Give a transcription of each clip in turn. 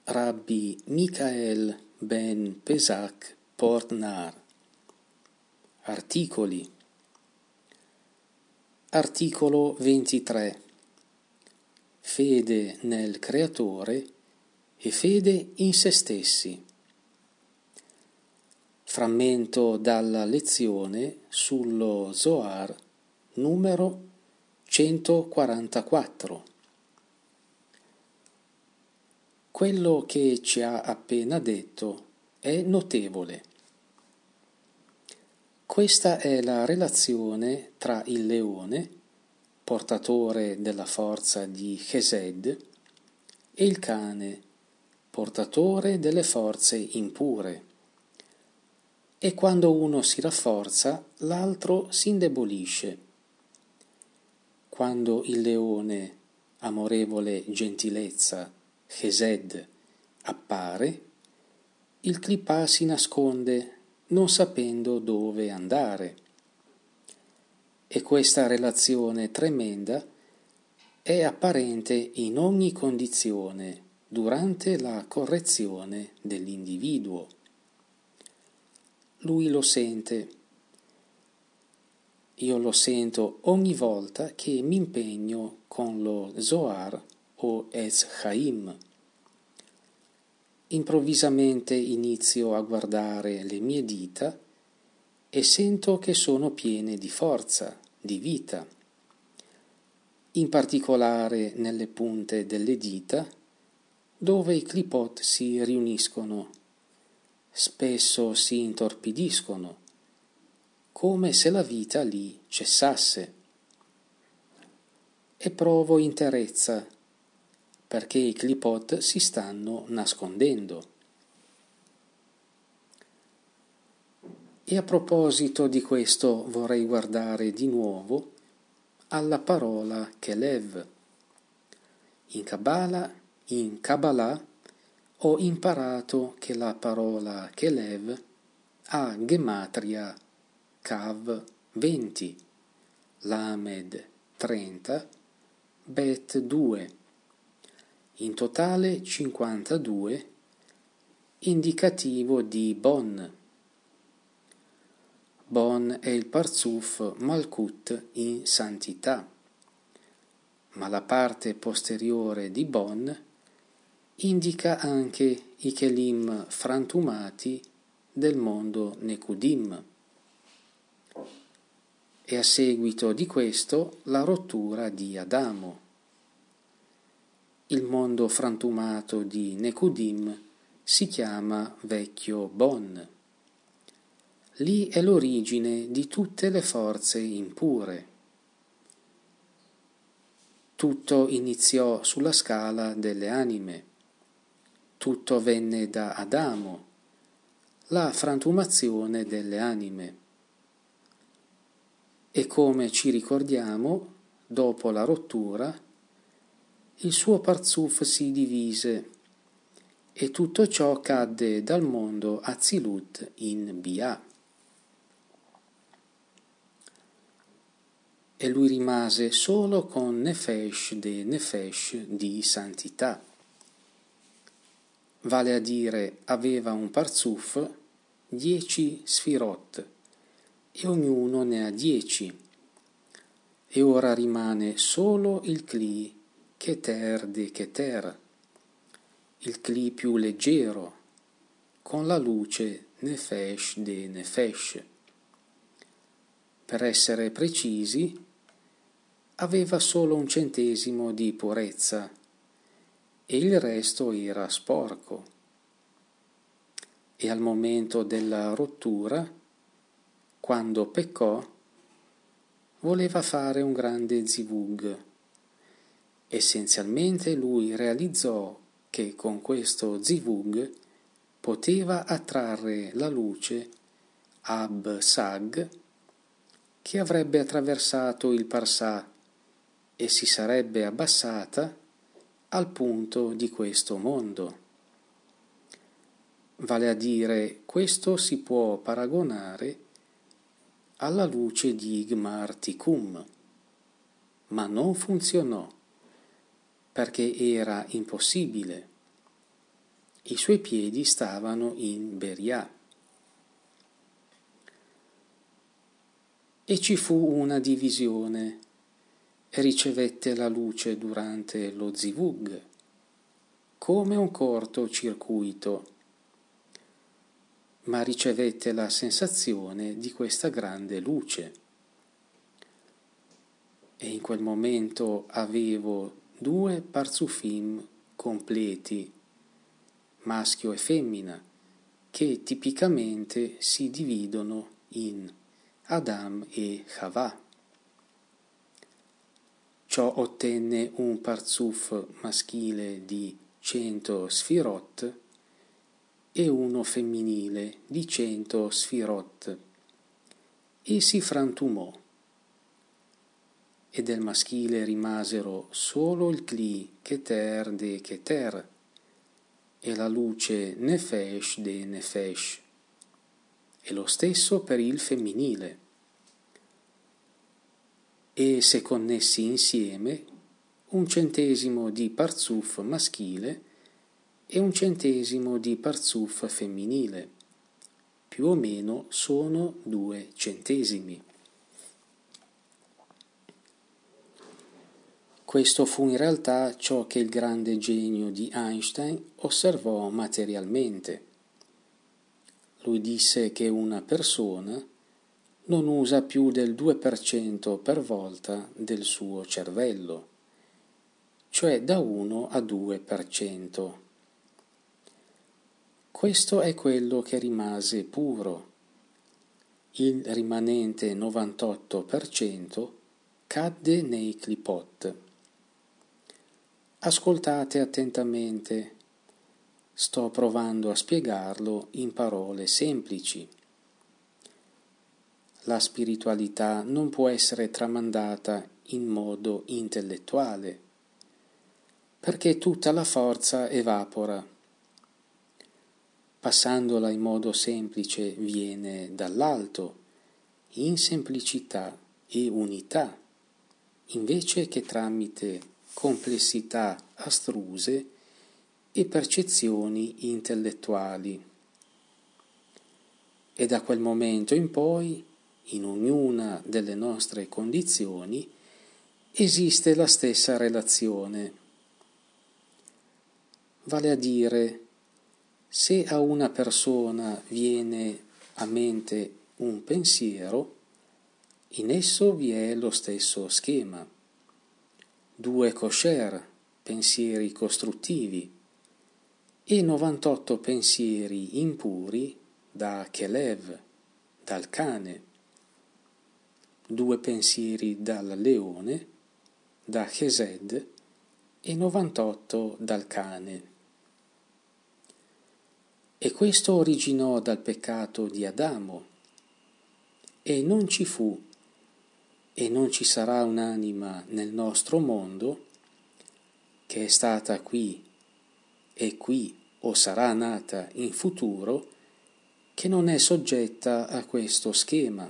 Rabbi Michael ben Pesach Portnar. Articoli. Articolo 23. Fede nel Creatore e fede in se stessi. Frammento dalla lezione sullo Zohar numero 144. Quello che ci ha appena detto è notevole. Questa è la relazione tra il leone, portatore della forza di Chesed, e il cane, portatore delle forze impure. E quando uno si rafforza, l'altro si indebolisce. Quando il leone, amorevole gentilezza, Chesed, appare, il clipà si nasconde, non sapendo dove andare. E questa relazione tremenda è apparente in ogni condizione durante la correzione dell'individuo. Lui lo sente. Io lo sento ogni volta che mi impegno con lo Zohar o Etz Chaim. Improvvisamente inizio a guardare le mie dita e sento che sono piene di forza, di vita. In particolare nelle punte delle dita, dove i clipot si riuniscono. Spesso si intorpidiscono, come se la vita lì cessasse. E provo interezza, perché i clipot si stanno nascondendo. E a proposito di questo vorrei guardare di nuovo alla parola Kelev. In Kabbalah ho imparato che la parola Kelev ha gematria Kav 20, Lamed 30, Bet 2, in totale 52, indicativo di Bon. Bon è il Parzuf Malkut in santità, ma la parte posteriore di Bon indica anche i Kelim frantumati del mondo Nekudim. E a seguito di questo la rottura di Adamo. Il mondo frantumato di Nekudim si chiama Vecchio Bon. Lì è l'origine di tutte le forze impure. Tutto iniziò sulla scala delle anime. Tutto venne da Adamo, la frantumazione delle anime. E come ci ricordiamo, dopo la rottura, il suo Parzuf si divise e tutto ciò cadde dal mondo Atzilut in Bia. E lui rimase solo con Nefesh de Nefesh di santità. Vale a dire, aveva un Parzuf, 10 Sfirot, e ognuno ne ha 10. E ora rimane solo il Kli Keter de Keter, il Kli più leggero, con la luce Nefesh de Nefesh. Per essere precisi, aveva solo 1 centesimo di purezza e il resto era sporco. E al momento della rottura, quando peccò, voleva fare un grande zivug. Essenzialmente lui realizzò che con questo zivug poteva attrarre la luce Ab Sag, che avrebbe attraversato il Parsà e si sarebbe abbassata al punto di questo mondo. Vale a dire, questo si può paragonare alla luce di Gmar Tikum, ma non funzionò, perché era impossibile. I suoi piedi stavano in Beria. E ci fu una divisione, e ricevette la luce durante lo zivug, come un cortocircuito, ma ricevette la sensazione di questa grande luce. E in quel momento avevo 2 parzufim completi, maschio e femmina, che tipicamente si dividono in Adam e Chava. Ciò ottenne un parzuf maschile di 100 sfirot e uno femminile di 100 sfirot, e si frantumò, e del maschile rimasero solo il Kli Keter de Keter e la luce Nefesh de Nefesh, e lo stesso per il femminile. E se connessi insieme 1/100 di parzuf maschile e 1/100 di parzuf femminile, più o meno sono 2 centesimi. Questo fu in realtà ciò che il grande genio di Einstein osservò materialmente. Lui disse che una persona non usa più del 2% per volta del suo cervello, cioè da 1 a 2%. Questo è quello che rimase puro. Il rimanente 98% cadde nei clipot. Ascoltate attentamente. Sto provando a spiegarlo in parole semplici. La spiritualità non può essere tramandata in modo intellettuale, perché tutta la forza evapora. Passandola in modo semplice viene dall'alto, in semplicità e unità, invece che tramite complessità astruse e percezioni intellettuali. E da quel momento in poi, in ognuna delle nostre condizioni, esiste la stessa relazione. Vale a dire, se a una persona viene a mente un pensiero, in esso vi è lo stesso schema. 2 kosher, pensieri costruttivi, e 98 pensieri impuri da Kelev, dal cane, 2 pensieri dal leone, da Chesed, e 98 dal cane. E questo originò dal peccato di Adamo, e non ci fu e non ci sarà un'anima nel nostro mondo che è stata qui e qui o sarà nata in futuro che non è soggetta a questo schema,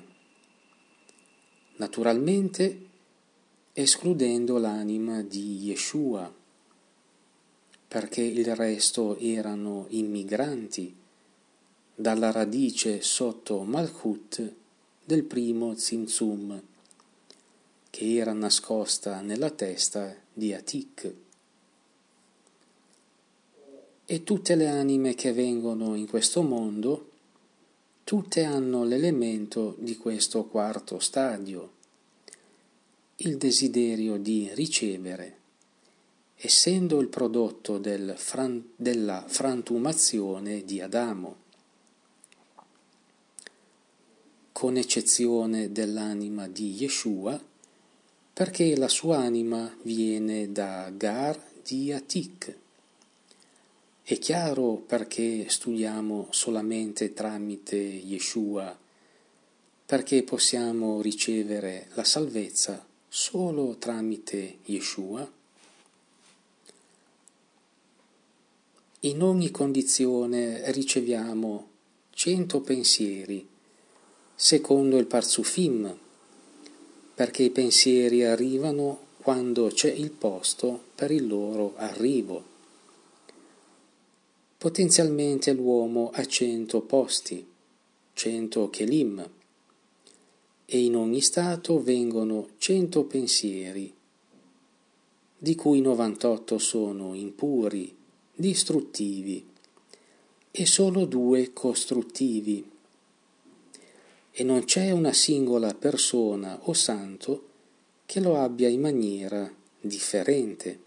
naturalmente escludendo l'anima di Yeshua, perché il resto erano immigranti dalla radice sotto Malchut del primo Tzimtzum, che era nascosta nella testa di Atik. E tutte le anime che vengono in questo mondo, tutte hanno l'elemento di questo quarto stadio, il desiderio di ricevere, essendo il prodotto della frantumazione di Adamo, con eccezione dell'anima di Yeshua, perché la sua anima viene da Gar di Atik. È chiaro perché studiamo solamente tramite Yeshua, perché possiamo ricevere la salvezza solo tramite Yeshua? In ogni condizione riceviamo 100 pensieri, secondo il Parzufim, perché i pensieri arrivano quando c'è il posto per il loro arrivo. Potenzialmente l'uomo ha 100 posti, 100 kelim, e in ogni stato vengono 100 pensieri, di cui 98 sono impuri, distruttivi, e solo 2 costruttivi. E non c'è una singola persona o santo che lo abbia in maniera differente.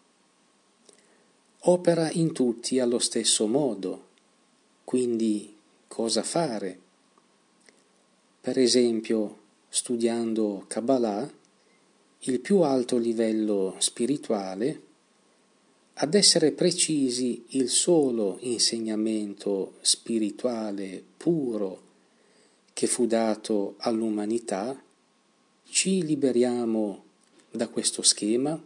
Opera in tutti allo stesso modo, quindi cosa fare? Per esempio, studiando Kabbalah, il più alto livello spirituale, ad essere precisi il solo insegnamento spirituale puro che fu dato all'umanità, ci liberiamo da questo schema?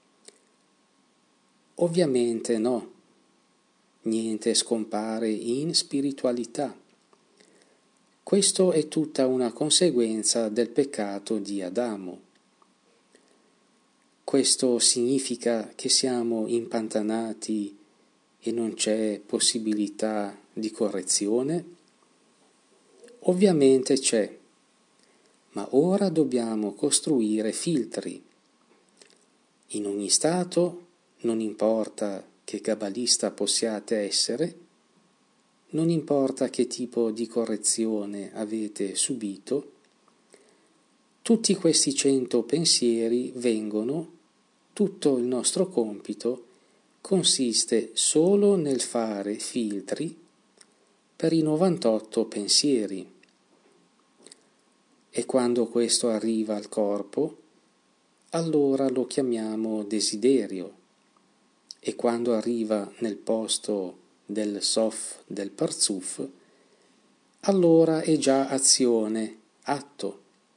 Ovviamente no, niente scompare in spiritualità. Questo è tutta una conseguenza del peccato di Adamo. Questo significa che siamo impantanati e non c'è possibilità di correzione? Ovviamente c'è, ma ora dobbiamo costruire filtri. In ogni stato, non importa che kabbalista possiate essere, non importa che tipo di correzione avete subito, tutti questi 100 pensieri vengono, tutto il nostro compito consiste solo nel fare filtri per i 98 pensieri. E quando questo arriva al corpo, allora lo chiamiamo desiderio, e quando arriva nel posto del Sof del Parzuf, allora è già azione, atto.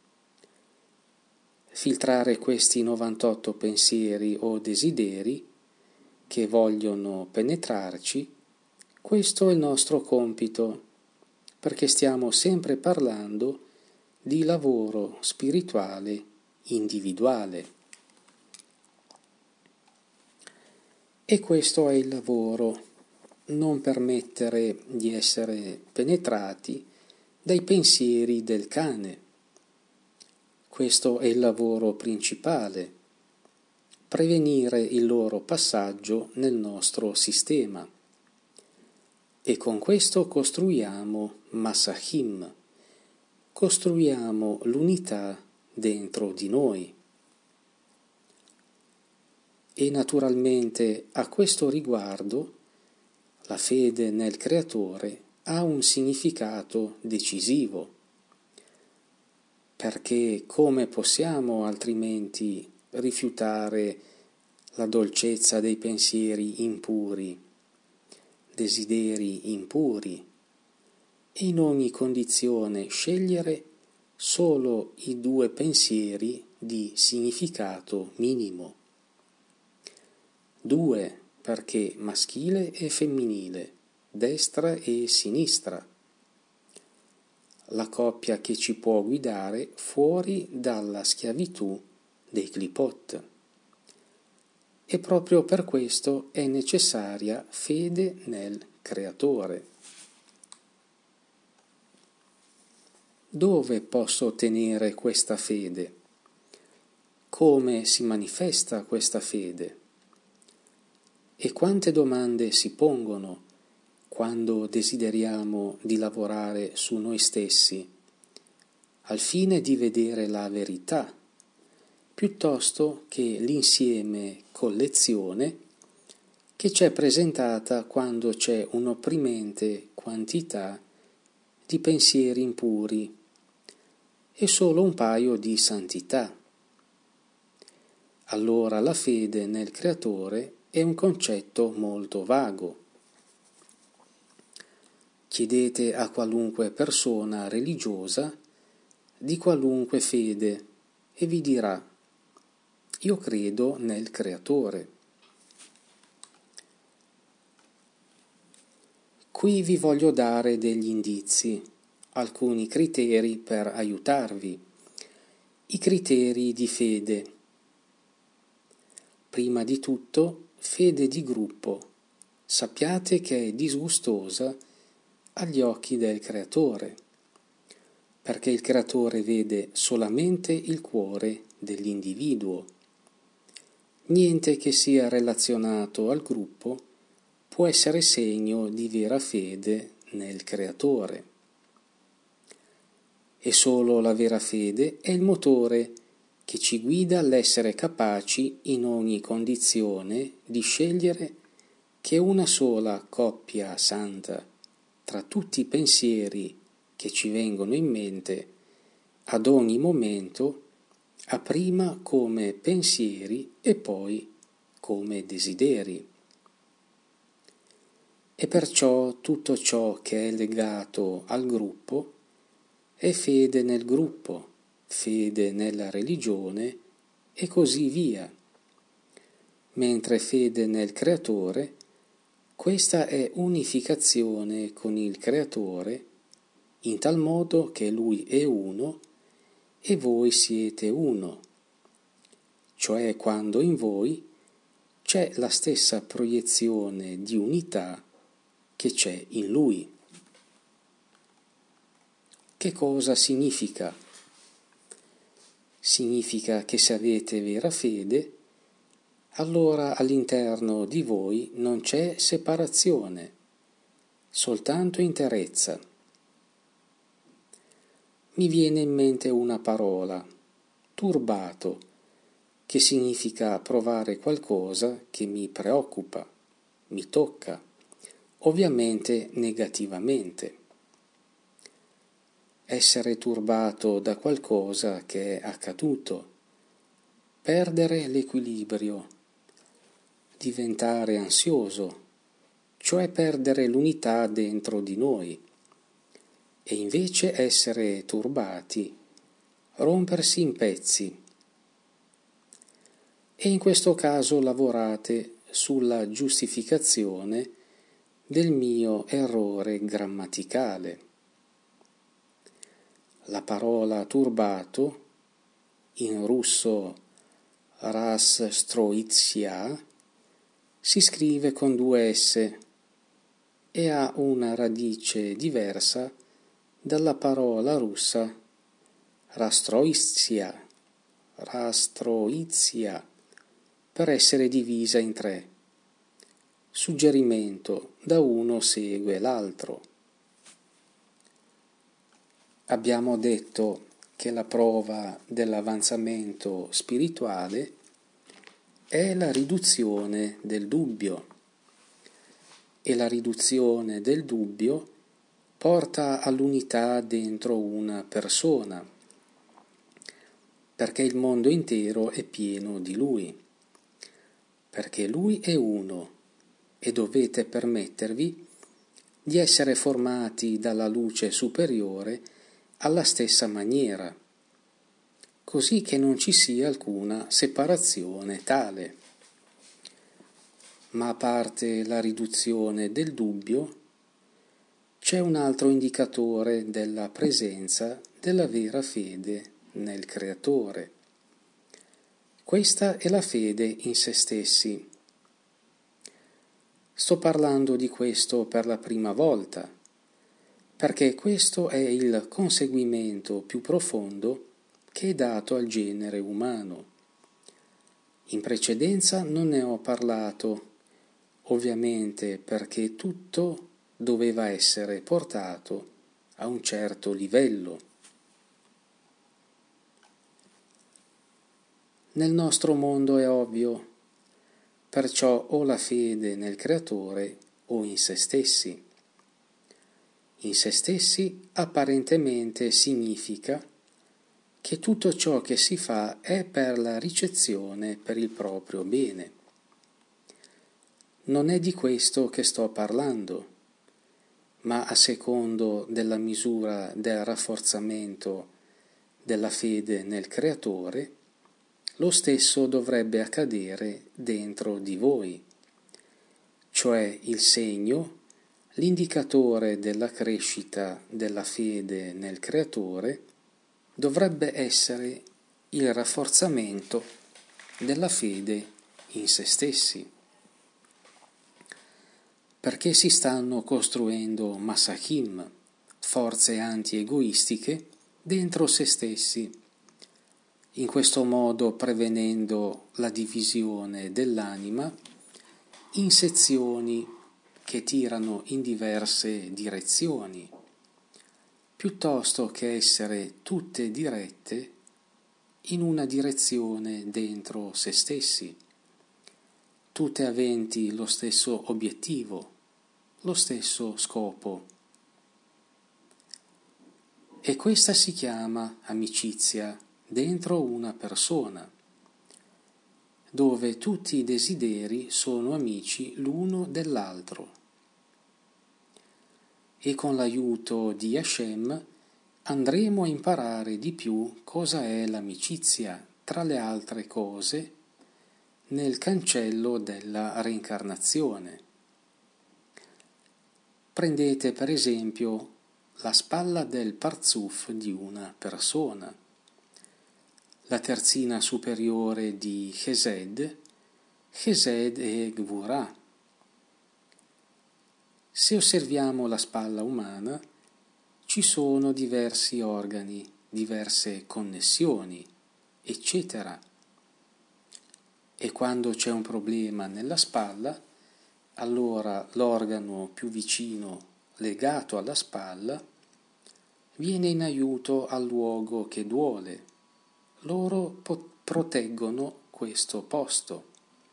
Filtrare questi 98 pensieri o desideri che vogliono penetrarci, questo è il nostro compito, perché stiamo sempre parlando di lavoro spirituale individuale. E questo è il lavoro, non permettere di essere penetrati dai pensieri del cane. Questo è il lavoro principale, prevenire il loro passaggio nel nostro sistema. E con questo costruiamo Masahim, costruiamo l'unità dentro di noi. E naturalmente a questo riguardo la fede nel Creatore ha un significato decisivo, perché come possiamo altrimenti rifiutare la dolcezza dei pensieri impuri, desideri impuri, e in ogni condizione scegliere solo i 2 pensieri di significato minimo. 2 perché maschile e femminile, destra e sinistra, la coppia che ci può guidare fuori dalla schiavitù dei clipot. E proprio per questo è necessaria fede nel Creatore. Dove posso ottenere questa fede? Come si manifesta questa fede? E quante domande si pongono quando desideriamo di lavorare su noi stessi, al fine di vedere la verità, piuttosto che l'insieme collezione che c'è presentata quando c'è un'opprimente quantità di pensieri impuri e solo un paio di santità. Allora la fede nel Creatore è un concetto molto vago. Chiedete a qualunque persona religiosa di qualunque fede e vi dirà: io credo nel Creatore. Qui vi voglio dare degli indizi, alcuni criteri per aiutarvi. I criteri di fede. Prima di tutto, fede di gruppo, sappiate che è disgustosa agli occhi del Creatore, perché il Creatore vede solamente il cuore dell'individuo. Niente che sia relazionato al gruppo può essere segno di vera fede nel Creatore. E solo la vera fede è il motore che ci guida all'essere capaci in ogni condizione di scegliere che una sola coppia santa tra tutti i pensieri che ci vengono in mente ad ogni momento ha prima come pensieri e poi come desideri. E perciò tutto ciò che è legato al gruppo è fede nel gruppo, fede nella religione e così via, mentre fede nel Creatore, questa è unificazione con il Creatore, in tal modo che Lui è uno e voi siete uno, cioè quando in voi c'è la stessa proiezione di unità che c'è in Lui. Che cosa significa? Significa che se avete vera fede, allora all'interno di voi non c'è separazione, soltanto interezza. Mi viene in mente una parola, turbato, che significa provare qualcosa che mi preoccupa, mi tocca, ovviamente negativamente. Essere turbato da qualcosa che è accaduto, perdere l'equilibrio, diventare ansioso, cioè perdere l'unità dentro di noi, e invece essere turbati, rompersi in pezzi. E in questo caso lavorate sulla giustificazione del mio errore grammaticale. La parola turbato, in russo расстройся, si scrive con 2 S e ha una radice diversa dalla parola russa расстройся, per essere divisa in 3. Suggerimento: da uno segue l'altro. Abbiamo detto che la prova dell'avanzamento spirituale è la riduzione del dubbio, e la riduzione del dubbio porta all'unità dentro una persona, perché il mondo intero è pieno di Lui, perché Lui è uno e dovete permettervi di essere formati dalla luce superiore alla stessa maniera, così che non ci sia alcuna separazione tale. Ma a parte la riduzione del dubbio, c'è un altro indicatore della presenza della vera fede nel Creatore. Questa è la fede in se stessi. Sto parlando di questo per la prima volta, perché questo è il conseguimento più profondo che è dato al genere umano. In precedenza non ne ho parlato, ovviamente perché tutto doveva essere portato a un certo livello. Nel nostro mondo è ovvio, perciò o la fede nel Creatore o in se stessi. In se stessi apparentemente significa che tutto ciò che si fa è per la ricezione per il proprio bene. Non è di questo che sto parlando, ma a secondo della misura del rafforzamento della fede nel Creatore, lo stesso dovrebbe accadere dentro di voi, cioè il segno, l'indicatore della crescita della fede nel Creatore dovrebbe essere il rafforzamento della fede in se stessi. perché si stanno costruendo masachim, forze anti-egoistiche, dentro se stessi, in questo modo prevenendo la divisione dell'anima in sezioni che tirano in diverse direzioni, piuttosto che essere tutte dirette in una direzione dentro se stessi, tutte aventi lo stesso obiettivo, lo stesso scopo. E questa si chiama amicizia dentro una persona, dove tutti i desideri sono amici l'uno dell'altro. E con l'aiuto di Hashem andremo a imparare di più cosa è l'amicizia, tra le altre cose, nel cancello della reincarnazione. Prendete per esempio la spalla del parzuf di una persona, la terzina superiore di Chesed e Gvurah. Se osserviamo la spalla umana, ci sono diversi organi, diverse connessioni, eccetera. E quando c'è un problema nella spalla, allora l'organo più vicino, legato alla spalla, viene in aiuto al luogo che duole. Loro proteggono questo posto.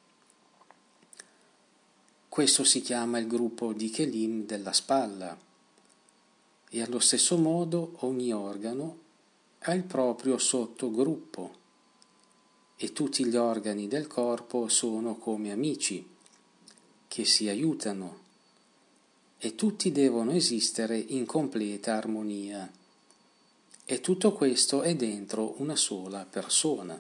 Questo si chiama il gruppo di Kelim della spalla. E allo stesso modo ogni organo ha il proprio sottogruppo e tutti gli organi del corpo sono come amici che si aiutano e tutti devono esistere in completa armonia. E tutto questo è dentro una sola persona.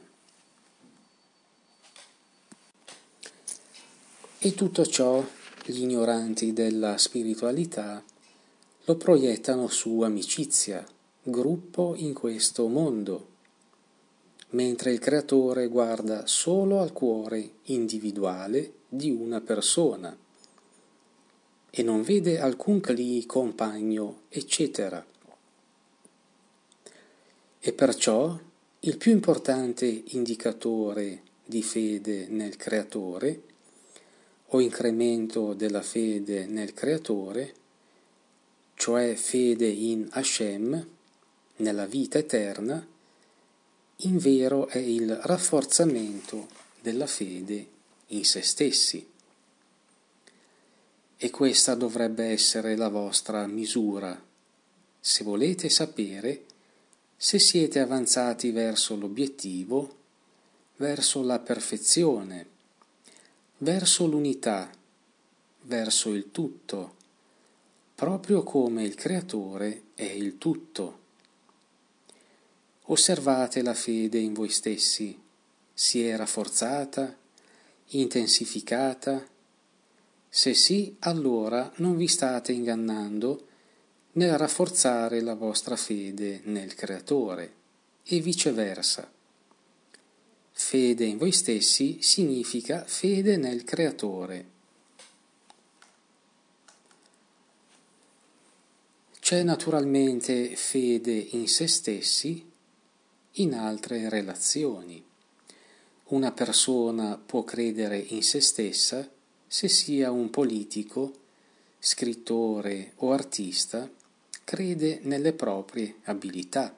E tutto ciò gli ignoranti della spiritualità lo proiettano su amicizia, gruppo in questo mondo, mentre il creatore guarda solo al cuore individuale di una persona e non vede alcun cli, compagno, eccetera. E perciò il più importante indicatore di fede nel creatore o incremento della fede nel creatore, cioè fede in Hashem, nella vita eterna, invero è il rafforzamento della fede in se stessi. E questa dovrebbe essere la vostra misura, se volete sapere se siete avanzati verso l'obiettivo, verso la perfezione, verso l'unità, verso il tutto, proprio come il Creatore è il tutto. Osservate la fede in voi stessi, si è rafforzata, intensificata? Se sì, allora non vi state ingannando nel rafforzare la vostra fede nel Creatore, e viceversa. Fede in voi stessi significa fede nel Creatore. C'è naturalmente fede in se stessi in altre relazioni. Una persona può credere in se stessa se sia un politico, scrittore o artista, crede nelle proprie abilità.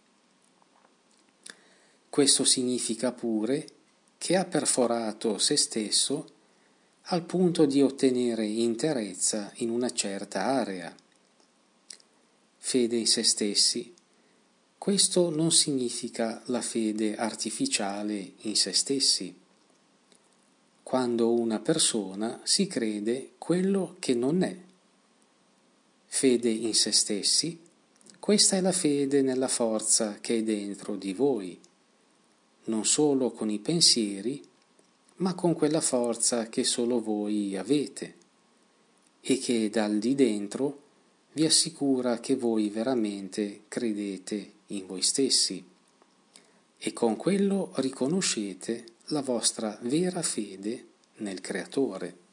Questo significa pure che ha perforato se stesso al punto di ottenere interezza in una certa area. Fede in se stessi. Questo non significa la fede artificiale in se stessi, quando una persona si crede quello che non è. Fede in se stessi, questa è la fede nella forza che è dentro di voi, non solo con i pensieri, ma con quella forza che solo voi avete e che dal di dentro vi assicura che voi veramente credete in voi stessi e con quello riconoscete la vostra vera fede nel Creatore.